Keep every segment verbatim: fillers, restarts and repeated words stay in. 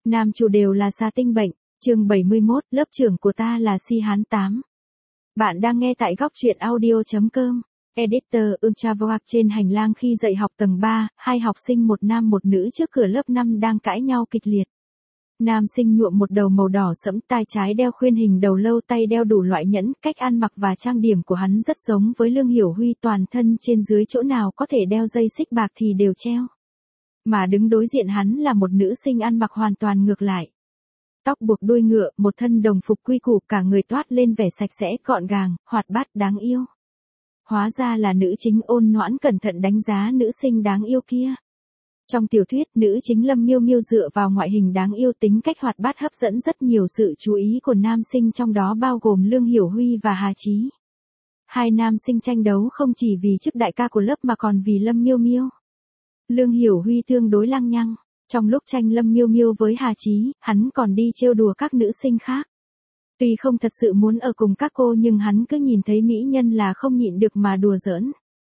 Nam chủ đều là xà tinh bệnh, chương bảy mươi mốt, lớp trưởng của ta là Si Hán tám. Bạn đang nghe tại góc truyện audio.com. Editor Ưng Chavoak. Trên hành lang khi dạy học tầng ba, hai học sinh một nam một nữ trước cửa lớp năm đang cãi nhau kịch liệt. Nam sinh nhuộm một đầu màu đỏ sẫm, tai trái đeo khuyên hình đầu lâu, tay đeo đủ loại nhẫn, cách ăn mặc và trang điểm của hắn rất giống với Lương Hiểu Huy, toàn thân trên dưới chỗ nào có thể đeo dây xích bạc thì đều treo. Mà đứng đối diện hắn là một nữ sinh ăn mặc hoàn toàn ngược lại. Tóc buộc đuôi ngựa, một thân đồng phục quy củ, cả người toát lên vẻ sạch sẽ, gọn gàng, hoạt bát, đáng yêu. Hóa ra là nữ chính Ôn Noãn cẩn thận đánh giá nữ sinh đáng yêu kia. Trong tiểu thuyết, nữ chính Lâm Miêu Miêu dựa vào ngoại hình đáng yêu, tính cách hoạt bát hấp dẫn rất nhiều sự chú ý của nam sinh, trong đó bao gồm Lương Hiểu Huy và Hà Chí. Hai nam sinh tranh đấu không chỉ vì chức đại ca của lớp mà còn vì Lâm Miêu Miêu. Lương Hiểu Huy tương đối lăng nhăng, trong lúc tranh Lâm Miêu Miêu với Hà Chí, hắn còn đi trêu đùa các nữ sinh khác. Tuy không thật sự muốn ở cùng các cô nhưng hắn cứ nhìn thấy mỹ nhân là không nhịn được mà đùa giỡn.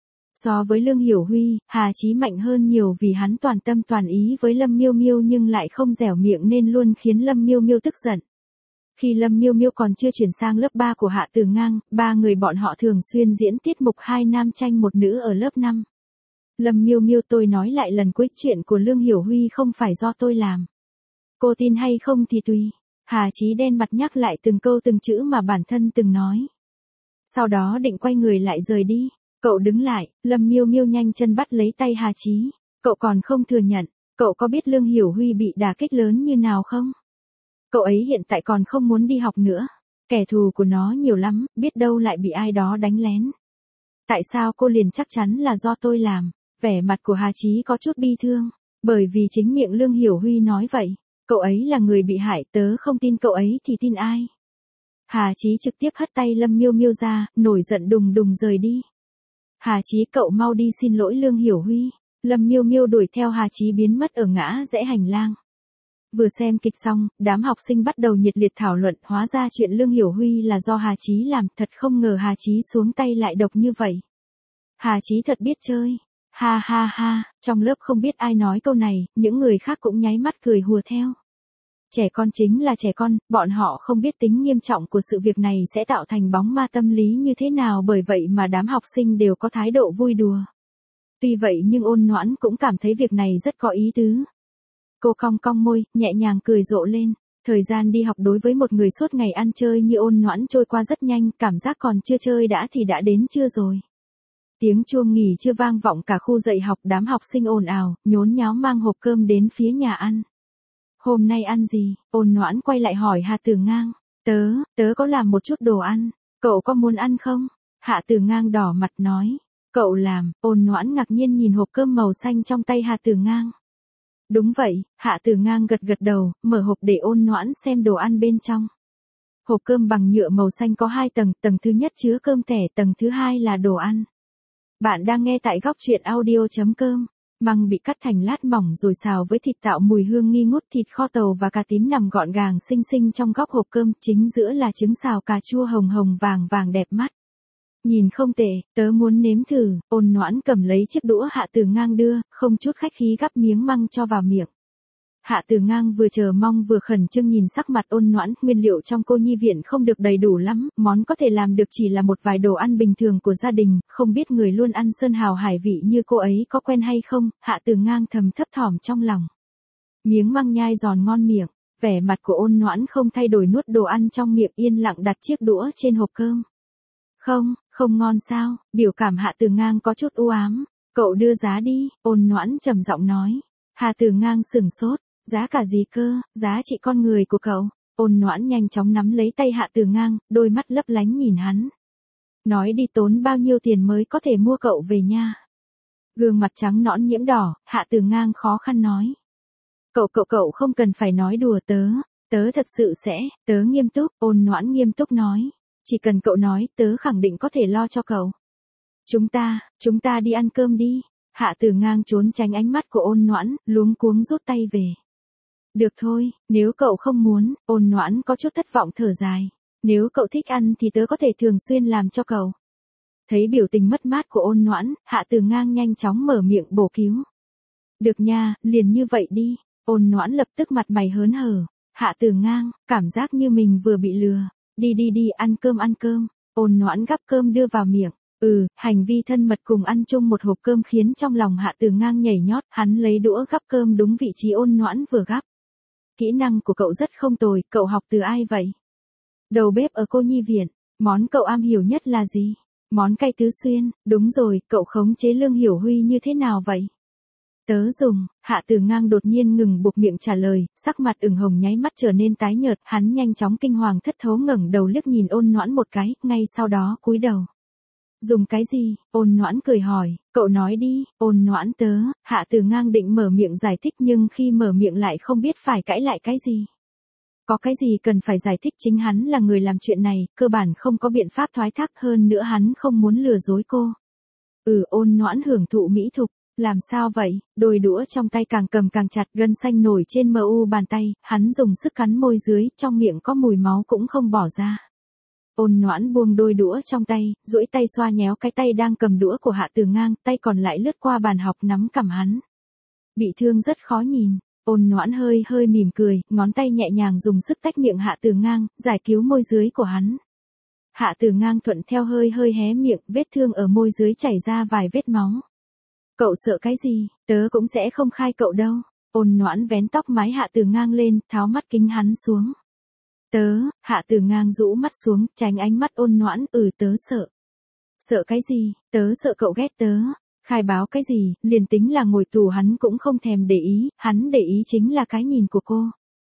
So với Lương Hiểu Huy, Hà Chí mạnh hơn nhiều vì hắn toàn tâm toàn ý với Lâm Miêu Miêu nhưng lại không dẻo miệng nên luôn khiến Lâm Miêu Miêu tức giận. Khi Lâm Miêu Miêu còn chưa chuyển sang lớp ba của Hạ Tử Ngang, ba người bọn họ thường xuyên diễn tiết mục hai nam tranh một nữ ở lớp năm. Lâm Miêu Miêu, tôi nói lại lần cuối, chuyện của Lương Hiểu Huy không phải do tôi làm. Cô tin hay không thì tùy. Hà Chí đen mặt nhắc lại từng câu từng chữ mà bản thân từng nói. Sau đó định quay người lại rời đi. Cậu đứng lại, Lâm Miêu Miêu nhanh chân bắt lấy tay Hà Chí. Cậu còn không thừa nhận, cậu có biết Lương Hiểu Huy bị đả kích lớn như nào không? Cậu ấy hiện tại còn không muốn đi học nữa. Kẻ thù của nó nhiều lắm, biết đâu lại bị ai đó đánh lén. Tại sao cô liền chắc chắn là do tôi làm? Vẻ mặt của Hà Chí có chút bi thương, bởi vì chính miệng Lương Hiểu Huy nói vậy. Cậu ấy là người bị hại, tớ không tin cậu ấy thì tin ai? Hà Chí trực tiếp hất tay Lâm Miêu Miêu ra, nổi giận đùng đùng rời đi. Hà Chí, cậu mau đi xin lỗi Lương Hiểu Huy. Lâm Miêu Miêu đuổi theo Hà Chí biến mất ở ngã rẽ hành lang. Vừa xem kịch xong, đám học sinh bắt đầu nhiệt liệt thảo luận, hóa ra chuyện Lương Hiểu Huy là do Hà Chí làm, thật không ngờ Hà Chí xuống tay lại độc như vậy. Hà Chí thật biết chơi. Ha ha ha, trong lớp không biết ai nói câu này, những người khác cũng nháy mắt cười hùa theo. Trẻ con chính là trẻ con, bọn họ không biết tính nghiêm trọng của sự việc này sẽ tạo thành bóng ma tâm lý như thế nào, bởi vậy mà đám học sinh đều có thái độ vui đùa. Tuy vậy nhưng Ôn Noãn cũng cảm thấy việc này rất có ý tứ. Cô cong cong môi, nhẹ nhàng cười rộ lên. Thời gian đi học đối với một người suốt ngày ăn chơi như Ôn Noãn trôi qua rất nhanh, cảm giác còn chưa chơi đã thì đã đến trưa rồi. Tiếng chuông nghỉ trưa vang vọng cả khu dạy học, đám học sinh ồn ào, nhốn nháo mang hộp cơm đến phía nhà ăn. Hôm nay ăn gì? Ôn Noãn quay lại hỏi Hạ Tử Ngang. Tớ, tớ có làm một chút đồ ăn, cậu có muốn ăn không? Hạ Tử Ngang đỏ mặt nói. Cậu làm? Ôn Noãn ngạc nhiên nhìn hộp cơm màu xanh trong tay Hạ Tử Ngang. Đúng vậy, Hạ Tử Ngang gật gật đầu, mở hộp để Ôn Noãn xem đồ ăn bên trong. Hộp cơm bằng nhựa màu xanh có hai tầng, tầng thứ nhất chứa cơm tẻ, tầng thứ hai là đồ ăn. Bạn đang nghe tại góc truyện audio.com. Măng bị cắt thành lát mỏng rồi xào với thịt tạo mùi hương nghi ngút, thịt kho tàu và cà tím nằm gọn gàng xinh xinh trong góc hộp cơm, chính giữa là trứng xào cà chua hồng hồng vàng vàng đẹp mắt. Nhìn không tệ, tớ muốn nếm thử. Ôn Noãn cầm lấy chiếc đũa Hạ Tử Ngang đưa, không chút khách khí gắp miếng măng cho vào miệng. Hạ Tử Ngang vừa chờ mong vừa khẩn trương nhìn sắc mặt Ôn Noãn, nguyên liệu trong cô nhi viện không được đầy đủ lắm, món có thể làm được chỉ là một vài đồ ăn bình thường của gia đình, không biết người luôn ăn sơn hào hải vị như cô ấy có quen hay không. Hạ Tử Ngang thầm thấp thỏm trong lòng. Miếng măng nhai giòn ngon miệng, vẻ mặt của Ôn Noãn không thay đổi, nuốt đồ ăn trong miệng, yên lặng đặt chiếc đũa trên hộp cơm. Không, không ngon sao? Biểu cảm Hạ Tử Ngang có chút u ám. Cậu đưa giá đi, Ôn Noãn trầm giọng nói. Hạ Tử Ngang sửng sốt. Giá cả gì cơ? Giá trị con người của cậu. Ôn Noãn nhanh chóng nắm lấy tay Hạ Tử Ngang, đôi mắt lấp lánh nhìn hắn. Nói đi, tốn bao nhiêu tiền mới có thể mua cậu về nha? Gương mặt trắng nõn nhiễm đỏ, Hạ Tử Ngang khó khăn nói. Cậu cậu cậu không cần phải nói đùa tớ, tớ thật sự sẽ, tớ nghiêm túc. Ôn Noãn nghiêm túc nói. Chỉ cần cậu nói, tớ khẳng định có thể lo cho cậu. Chúng ta, chúng ta đi ăn cơm đi. Hạ Tử Ngang trốn tránh ánh mắt của Ôn Noãn, luống cuống rút tay về. Được thôi, nếu cậu không muốn. Ôn Noãn có chút thất vọng thở dài. Nếu cậu thích ăn thì tớ có thể thường xuyên làm cho cậu. Thấy biểu tình mất mát của Ôn Noãn, Hạ Tử Ngang nhanh chóng mở miệng bổ cứu. Được nha, liền như vậy đi. Ôn Noãn lập tức mặt mày hớn hở. Hạ Tử Ngang, cảm giác như mình vừa bị lừa. Đi đi đi, ăn cơm ăn cơm. Ôn Noãn gắp cơm đưa vào miệng. Ừ, hành vi thân mật cùng ăn chung một hộp cơm khiến trong lòng Hạ Tử Ngang nhảy nhót, hắn lấy đũa gắp cơm đúng vị trí Ôn Noãn vừa gắp. Kỹ năng của cậu rất không tồi, cậu học từ ai vậy? Đầu bếp ở cô nhi viện. Món cậu am hiểu nhất là gì? Món cay tứ xuyên. Đúng rồi, cậu khống chế Lương Hiểu Huy như thế nào vậy? Tớ dùng. Hạ Tử Ngang đột nhiên ngừng buộc miệng trả lời, sắc mặt ửng hồng nháy mắt trở nên tái nhợt, hắn nhanh chóng kinh hoàng thất thố ngẩng đầu liếc nhìn Ôn Noãn một cái, ngay sau đó cúi đầu. Dùng cái gì? Ôn Noãn cười hỏi, cậu nói đi. Ôn Noãn tớ. Hạ Tử Ngang định mở miệng giải thích nhưng khi mở miệng lại không biết phải cãi lại cái gì. Có cái gì cần phải giải thích, chính hắn là người làm chuyện này, cơ bản không có biện pháp thoái thác, hơn nữa hắn không muốn lừa dối cô. Ừ, Ôn Noãn hưởng thụ mỹ thục. Làm sao vậy? Đôi đũa trong tay càng cầm càng chặt, gân xanh nổi trên mờ u bàn tay, hắn dùng sức cắn môi dưới, trong miệng có mùi máu cũng không bỏ ra. Ôn Noãn buông đôi đũa trong tay, duỗi tay xoa nhéo cái tay đang cầm đũa của Hạ Tử Ngang, tay còn lại lướt qua bàn học nắm cằm hắn. Bị thương rất khó nhìn. Ôn Noãn hơi hơi mỉm cười, ngón tay nhẹ nhàng dùng sức tách miệng Hạ Tử Ngang, giải cứu môi dưới của hắn. Hạ Tử Ngang thuận theo hơi hơi hé miệng, vết thương ở môi dưới chảy ra vài vết máu. Cậu sợ cái gì? Tớ cũng sẽ không khai cậu đâu. Ôn Noãn vén tóc mái Hạ Tử Ngang lên, tháo mắt kính hắn xuống. Tớ. Hạ Tử Ngang rũ mắt xuống, tránh ánh mắt Ôn Noãn. Ừ, tớ sợ. Sợ cái gì? Tớ sợ cậu ghét tớ. Khai báo cái gì? Liền tính là ngồi tù hắn cũng không thèm để ý, hắn để ý chính là cái nhìn của cô.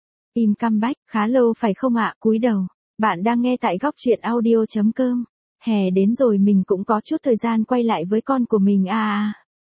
Im căm bách, khá lâu phải không ạ? Cúi đầu. Bạn đang nghe tại góc truyện audio chấm com. Hè đến rồi mình cũng có chút thời gian quay lại với con của mình à à.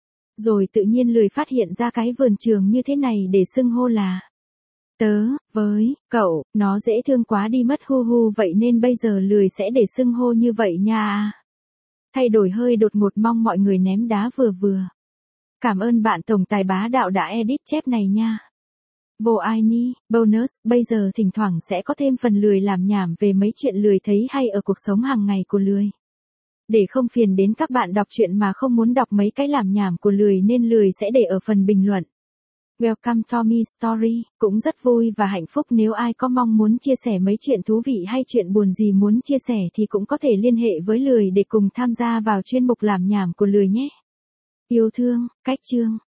Rồi tự nhiên lười phát hiện ra cái vườn trường như thế này để xưng hô là tớ, với, cậu, nó dễ thương quá đi mất hu hu, vậy nên bây giờ lười sẽ để xưng hô như vậy nha. Thay đổi hơi đột ngột, mong mọi người ném đá vừa vừa. Cảm ơn bạn tổng tài bá đạo đã edit chép này nha. Vô ai ni, bonus, bây giờ thỉnh thoảng sẽ có thêm phần lười làm nhảm về mấy chuyện lười thấy hay ở cuộc sống hàng ngày của lười. Để không phiền đến các bạn đọc truyện mà không muốn đọc mấy cái làm nhảm của lười nên lười sẽ để ở phần bình luận. Welcome to my story, cũng rất vui và hạnh phúc nếu ai có mong muốn chia sẻ mấy chuyện thú vị hay chuyện buồn gì muốn chia sẻ thì cũng có thể liên hệ với lười để cùng tham gia vào chuyên mục làm nhảm của lười nhé. Yêu thương, cách chương.